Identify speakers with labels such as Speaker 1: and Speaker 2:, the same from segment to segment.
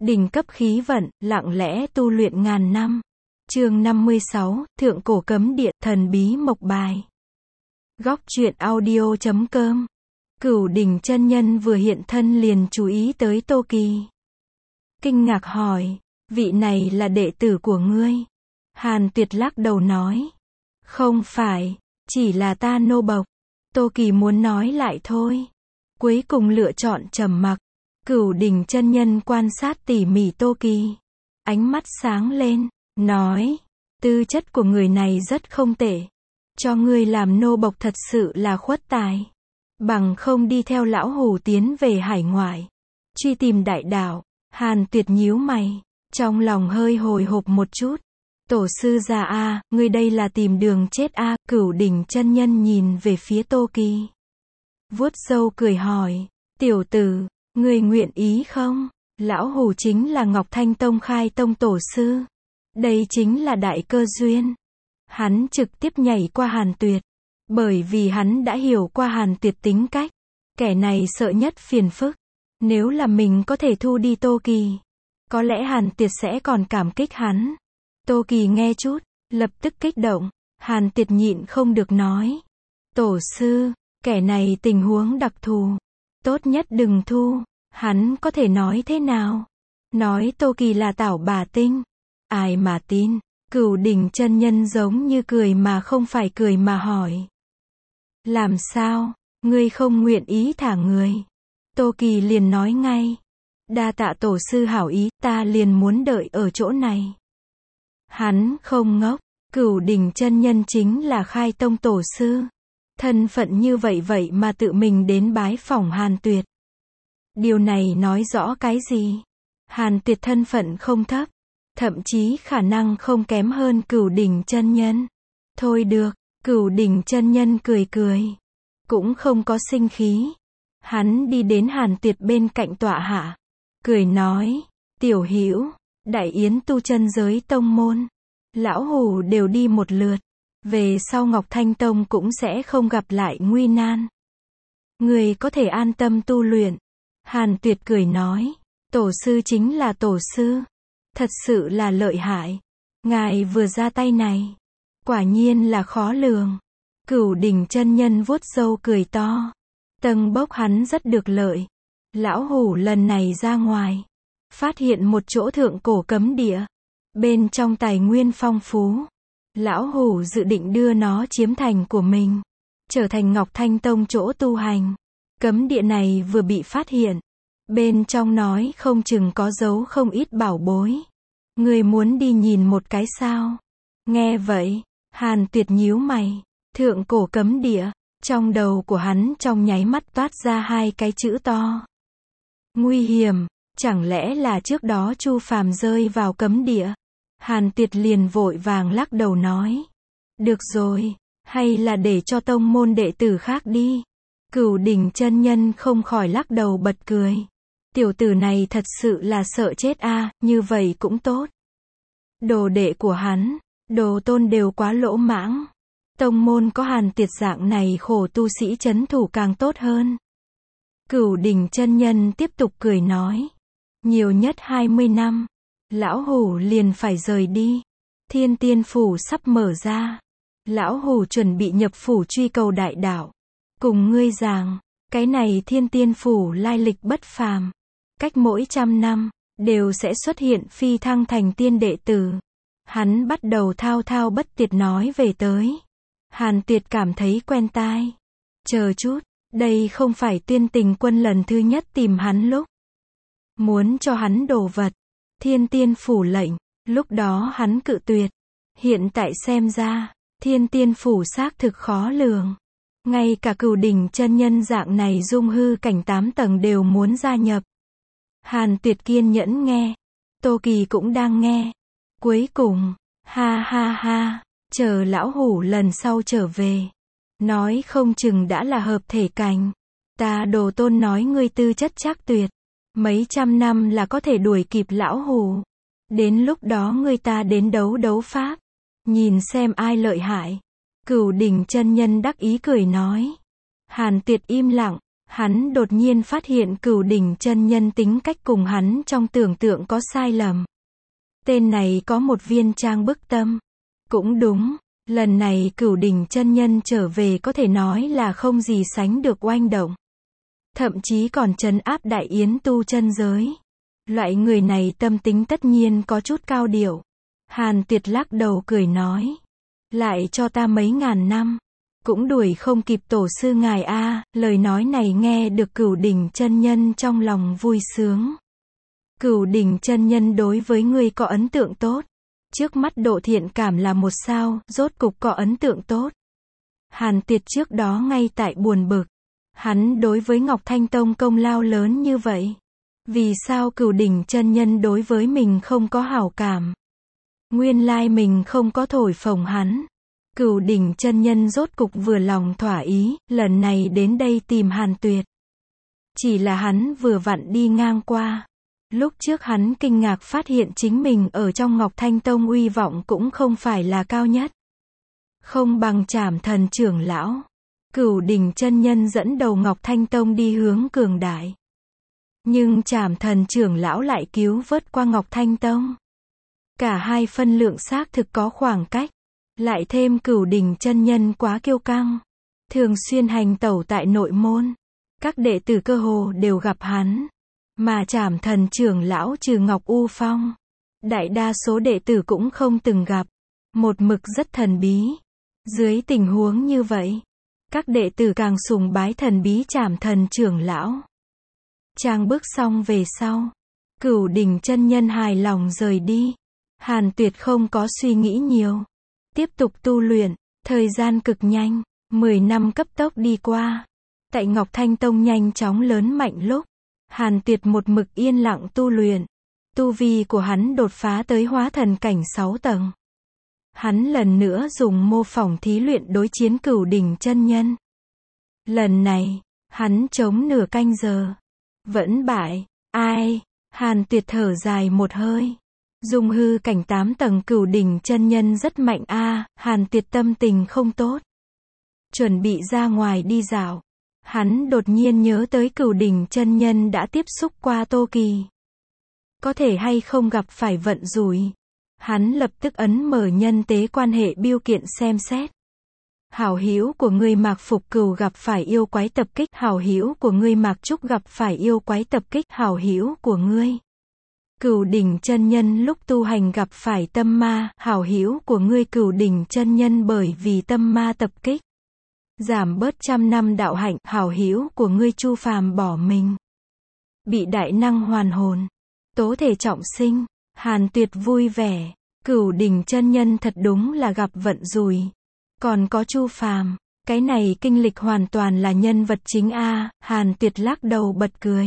Speaker 1: Đỉnh cấp khí vận, lặng lẽ tu luyện ngàn năm. Chương 56, Thượng cổ cấm địa, thần bí mộc bài. Góc truyện audio.com. Cửu Đỉnh chân nhân vừa hiện thân liền chú ý tới Tô Kỳ. Kinh ngạc hỏi, vị này là đệ tử của ngươi? Hàn Tuyệt lắc đầu nói, không phải, chỉ là ta nô bộc. Tô Kỳ muốn nói lại thôi. Cuối cùng lựa chọn trầm mặc. Cửu Đỉnh chân nhân quan sát tỉ mỉ Tô Kỳ. Ánh mắt sáng lên, nói, tư chất của người này rất không tệ. Cho ngươi làm nô bộc thật sự là khuất tài. Bằng không đi theo lão hủ tiến về hải ngoại. Truy tìm đại đạo. Hàn Tuyệt nhíu mày. Trong lòng hơi hồi hộp một chút. Tổ sư già a, ngươi đây là tìm đường chết a. Cửu Đỉnh chân nhân nhìn về phía Tô Kỳ. Vuốt râu cười hỏi, tiểu tử, ngươi nguyện ý không? Lão hủ chính là Ngọc Thanh Tông khai tông tổ sư. Đây chính là đại cơ duyên. Hắn trực tiếp nhảy qua Hàn Tuyệt. Bởi vì hắn đã hiểu qua Hàn Tuyệt tính cách. Kẻ này sợ nhất phiền phức. Nếu là mình có thể thu đi Tô Kỳ, có lẽ Hàn Tuyệt sẽ còn cảm kích hắn. Tô Kỳ nghe chút, lập tức kích động. Hàn Tuyệt nhịn không được nói, tổ sư, kẻ này tình huống đặc thù, tốt nhất đừng thu. Hắn có thể nói thế nào? Nói Tô Kỳ là tảo bà tinh. Ai mà tin? Cửu Đỉnh chân nhân giống như cười mà không phải cười mà hỏi, làm sao? Ngươi không nguyện ý thả người? Tô Kỳ liền nói ngay, đa tạ tổ sư hảo ý, ta liền muốn đợi ở chỗ này. Hắn không ngốc. Cửu Đỉnh chân nhân chính là khai tông tổ sư. Thân phận như vậy mà tự mình đến bái phỏng Hàn Tuyệt. Điều này nói rõ cái gì? Hàn Tuyệt thân phận không thấp, thậm chí khả năng không kém hơn Cửu Đỉnh chân nhân. Thôi được, Cửu Đỉnh chân nhân cười cười, cũng không có sinh khí. Hắn đi đến Hàn Tuyệt bên cạnh tọa hạ, cười nói, tiểu hữu, đại yến tu chân giới tông môn, lão hủ đều đi một lượt, về sau Ngọc Thanh Tông cũng sẽ không gặp lại nguy nan. Người có thể an tâm tu luyện. Hàn Tuyệt cười nói, tổ sư chính là tổ sư, thật sự là lợi hại. Ngài vừa ra tay này, quả nhiên là khó lường. Cửu Đỉnh chân nhân vuốt râu cười to, tầng bốc hắn rất được lợi. Lão hủ lần này ra ngoài, phát hiện một chỗ thượng cổ cấm địa, bên trong tài nguyên phong phú. Lão hủ dự định đưa nó chiếm thành của mình, trở thành Ngọc Thanh Tông chỗ tu hành. Cấm địa này vừa bị phát hiện, bên trong nói không chừng có giấu không ít bảo bối. Người muốn đi nhìn một cái sao? Nghe vậy, Hàn Tuyệt nhíu mày. Thượng cổ cấm địa, trong đầu của hắn trong nháy mắt toát ra hai cái chữ to. Nguy hiểm, chẳng lẽ là trước đó Chu Phàm rơi vào cấm địa? Hàn Tuyệt liền vội vàng lắc đầu nói, được rồi, hay là để cho tông môn đệ tử khác đi. Cửu Đỉnh chân nhân không khỏi lắc đầu bật cười. Tiểu tử này thật sự là sợ chết a, như vậy cũng tốt. Đồ đệ của hắn, đồ tôn đều quá lỗ mãng. Tông môn có Hàn Tuyệt dạng này khổ tu sĩ trấn thủ càng tốt hơn. Cửu Đỉnh chân nhân tiếp tục cười nói, nhiều nhất 20 năm, lão hủ liền phải rời đi. Thiên Tiên phủ sắp mở ra, lão hủ chuẩn bị nhập phủ truy cầu đại đạo. Cùng ngươi giảng, cái này Thiên Tiên phủ lai lịch bất phàm, cách mỗi 100 năm đều sẽ xuất hiện phi thăng thành tiên đệ tử. Hắn bắt đầu thao thao bất tuyệt nói về tới. Hàn Tuyệt cảm thấy quen tai. Chờ chút, đây không phải Tuyên Tình Quân lần thứ nhất tìm hắn lúc muốn cho hắn đồ vật, Thiên Tiên phủ lệnh, lúc đó hắn cự tuyệt. Hiện tại xem ra, Thiên Tiên phủ xác thực khó lường. Ngay cả Cửu Đỉnh chân nhân dạng này dung hư cảnh 8 tầng đều muốn gia nhập. Hàn Tuyệt kiên nhẫn nghe. Tô Kỳ cũng đang nghe. Cuối cùng, ha ha ha, chờ lão hủ lần sau trở về, nói không chừng đã là hợp thể cảnh. Ta đồ tôn nói ngươi tư chất chắc tuyệt, mấy trăm năm là có thể đuổi kịp lão hủ. Đến lúc đó ngươi ta đến đấu pháp, nhìn xem ai lợi hại. Cửu Đỉnh chân nhân đắc ý cười nói. Hàn Tuyệt im lặng, Hắn đột nhiên phát hiện Cửu Đỉnh chân nhân tính cách cùng hắn trong tưởng tượng có sai lầm. Tên này có một viên trang bức tâm. Cũng đúng, lần này Cửu Đỉnh chân nhân trở về có thể nói là không gì sánh được oanh động. Thậm chí còn trấn áp đại yến tu chân giới. Loại người này tâm tính tất nhiên có chút cao điệu. Hàn Tuyệt lắc đầu cười nói. Lại cho ta mấy ngàn năm. Cũng đuổi không kịp tổ sư ngài a. Lời nói này nghe được Cửu Đỉnh chân nhân trong lòng vui sướng. Cửu Đỉnh chân nhân đối với ngươi có ấn tượng tốt. Trước mắt độ thiện cảm là một sao, rốt cục có ấn tượng tốt. Hàn Tuyệt trước đó ngay tại buồn bực. Hắn đối với Ngọc Thanh Tông công lao lớn như vậy. Vì sao Cửu Đỉnh chân nhân đối với mình không có hảo cảm? Nguyên lai mình không có thổi phồng hắn. Cửu Đỉnh chân nhân rốt cục vừa lòng thỏa ý, lần này đến đây tìm Hàn Tuyệt. Chỉ là hắn vừa vặn đi ngang qua. Lúc trước hắn kinh ngạc phát hiện chính mình ở trong Ngọc Thanh Tông uy vọng cũng không phải là cao nhất. Không bằng Trảm Thần trưởng lão. Cửu Đỉnh chân nhân dẫn đầu Ngọc Thanh Tông đi hướng cường đại. Nhưng Trảm Thần trưởng lão lại cứu vớt qua Ngọc Thanh Tông. Cả hai phân lượng xác thực có khoảng cách. Lại thêm Cửu Đỉnh chân nhân quá kiêu căng. Thường xuyên hành tẩu tại nội môn. Các đệ tử cơ hồ đều gặp hắn. Mà Trảm Thần trưởng lão trừ Ngọc U Phong. Đại đa số đệ tử cũng không từng gặp. Một mực rất thần bí. Dưới tình huống như vậy. Các đệ tử càng sùng bái thần bí Trảm Thần trưởng lão. Trang bước xong về sau. Cửu Đỉnh chân nhân hài lòng rời đi. Hàn Tuyệt không có suy nghĩ nhiều. Tiếp tục tu luyện. Thời gian cực nhanh. 10 năm cấp tốc đi qua. Tại Ngọc Thanh Tông nhanh chóng lớn mạnh lúc. Hàn Tuyệt một mực yên lặng tu luyện. Tu vi của hắn đột phá tới hóa thần cảnh 6 tầng. Hắn lần nữa dùng mô phỏng thí luyện đối chiến Cửu Đỉnh chân nhân. Lần này, hắn chống nửa canh giờ. Vẫn bại. Ai? Hàn Tuyệt thở dài một hơi. Dùng hư cảnh 8 tầng Cửu Đỉnh chân nhân rất mạnh a. Hàn Tuyệt tâm tình không tốt. Chuẩn bị ra ngoài đi dạo. Hắn đột nhiên nhớ tới Cửu Đỉnh chân nhân đã tiếp xúc qua Tô Kỳ. Có thể hay không gặp phải vận rủi. Hắn lập tức ấn mở nhân tế quan hệ biêu kiện xem xét. Hảo hữu của ngươi Mạc Phục Cửu gặp phải yêu quái tập kích. Hảo hữu của ngươi Mạc Trúc gặp phải yêu quái tập kích. Hảo hữu của ngươi Cửu Đỉnh chân nhân lúc tu hành gặp phải tâm ma. Hảo hữu của ngươi Cửu Đỉnh chân nhân bởi vì tâm ma tập kích. Giảm bớt 100 năm đạo hạnh. Hảo hữu của ngươi Chu Phàm bỏ mình. Bị đại năng hoàn hồn. Tố thể trọng sinh. Hàn Tuyệt vui vẻ. Cửu Đỉnh chân nhân thật đúng là gặp vận rủi. Còn có Chu Phàm. Cái này kinh lịch hoàn toàn là nhân vật chính a. Hàn Tuyệt lắc đầu bật cười.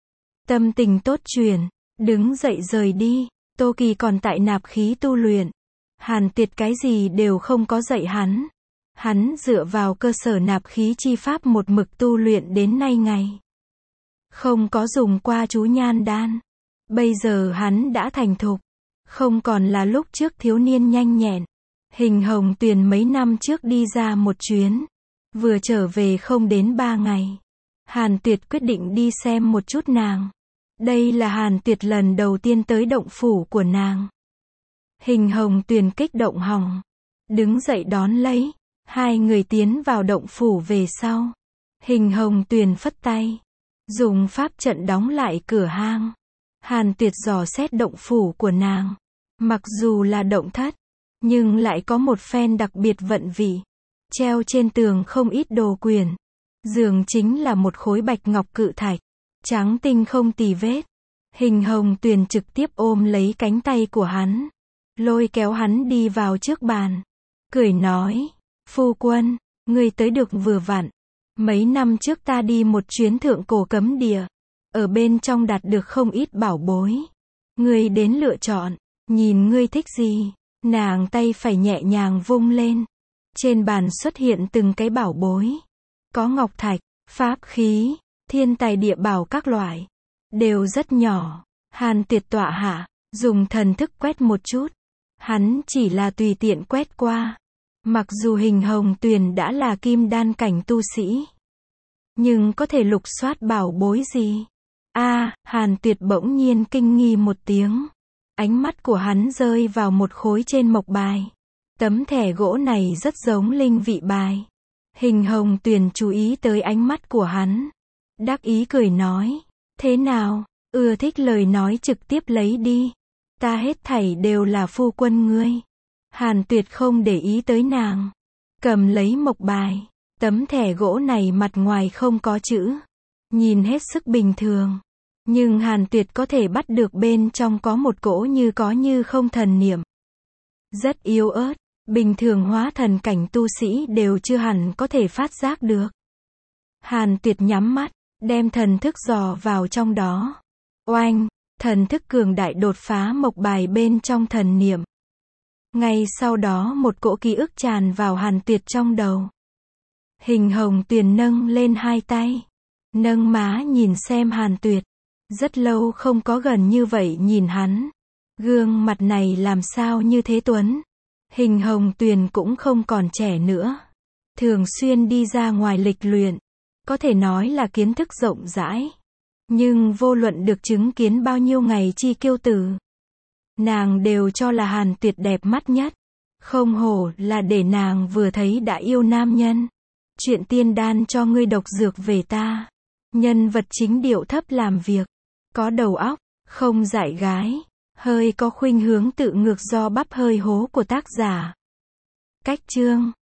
Speaker 1: Tâm tình tốt chuyển. Đứng dậy rời đi. Tô Kỳ còn tại nạp khí tu luyện. Hàn Tuyệt cái gì đều không có dạy hắn. Hắn dựa vào cơ sở nạp khí chi pháp một mực tu luyện đến nay ngày. Không có dùng qua chú nhan đan. Bây giờ hắn đã thành thục. Không còn là lúc trước thiếu niên nhanh nhẹn. Hình Hồng Tuyền mấy năm trước đi ra một chuyến. Vừa trở về không đến 3 ngày. Hàn Tuyệt quyết định đi xem một chút nàng. Đây là Hàn Tuyệt lần đầu tiên tới động phủ của nàng. Hình Hồng Tuyền kích động hỏng. Đứng dậy đón lấy. Hai người tiến vào động phủ về sau. Hình Hồng Tuyền phất tay. Dùng pháp trận đóng lại cửa hang. Hàn Tuyệt dò xét động phủ của nàng. Mặc dù là động thất. Nhưng lại có một phen đặc biệt vận vị. Treo trên tường không ít đồ quyển. Giường chính là một khối bạch ngọc cự thạch. Trắng tinh không tì vết. Hình Hồng Tuyền trực tiếp ôm lấy cánh tay của hắn. Lôi kéo hắn đi vào trước bàn. Cười nói. Phu quân, ngươi tới được vừa vặn. Mấy năm trước ta đi một chuyến thượng cổ cấm địa. Ở bên trong đạt được không ít bảo bối. Ngươi đến lựa chọn. Nhìn ngươi thích gì. Nàng tay phải nhẹ nhàng vung lên. Trên bàn xuất hiện từng cái bảo bối. Có ngọc thạch, pháp khí, thiên tài địa bảo các loại. Đều rất nhỏ. Hàn Tuyệt tọa hạ. Dùng thần thức quét một chút. Hắn chỉ là tùy tiện quét qua. Mặc dù Hình Hồng Tuyền đã là kim đan cảnh tu sĩ. Nhưng có thể lục soát bảo bối gì? Hàn Tuyệt bỗng nhiên kinh nghi một tiếng. Ánh mắt của hắn rơi vào một khối trên mộc bài. Tấm thẻ gỗ này rất giống linh vị bài. Hình Hồng Tuyền chú ý tới ánh mắt của hắn. Đắc ý cười nói. Thế nào, ưa thích lời nói trực tiếp lấy đi. Ta hết thảy đều là phu quân ngươi. Hàn Tuyệt không để ý tới nàng. Cầm lấy mộc bài. Tấm thẻ gỗ này mặt ngoài không có chữ. Nhìn hết sức bình thường. Nhưng Hàn Tuyệt có thể bắt được bên trong có một cỗ như có như không thần niệm. Rất yếu ớt. Bình thường hóa thần cảnh tu sĩ đều chưa hẳn có thể phát giác được. Hàn Tuyệt nhắm mắt, đem thần thức dò vào trong đó. Oanh, thần thức cường đại đột phá mộc bài bên trong thần niệm. Ngay sau đó một cỗ ký ức tràn vào Hàn Tuyệt trong đầu. Hình Hồng Tuyền nâng lên hai tay. Nâng má nhìn xem Hàn Tuyệt. Rất lâu không có gần như vậy nhìn hắn. Gương mặt này làm sao như thế tuấn. Hình Hồng Tuyền cũng không còn trẻ nữa. Thường xuyên đi ra ngoài lịch luyện. Có thể nói là kiến thức rộng rãi. Nhưng vô luận được chứng kiến bao nhiêu ngày chi kiêu tử. Nàng đều cho là Hàn Tuyệt đẹp mắt nhất. Không hổ là để nàng vừa thấy đã yêu nam nhân. Chuyện tiên đan cho ngươi độc dược về ta. Nhân vật chính điệu thấp làm việc. Có đầu óc, không dại gái. Hơi có khuynh hướng tự ngược do bắp hơi hố của tác giả. Cách chương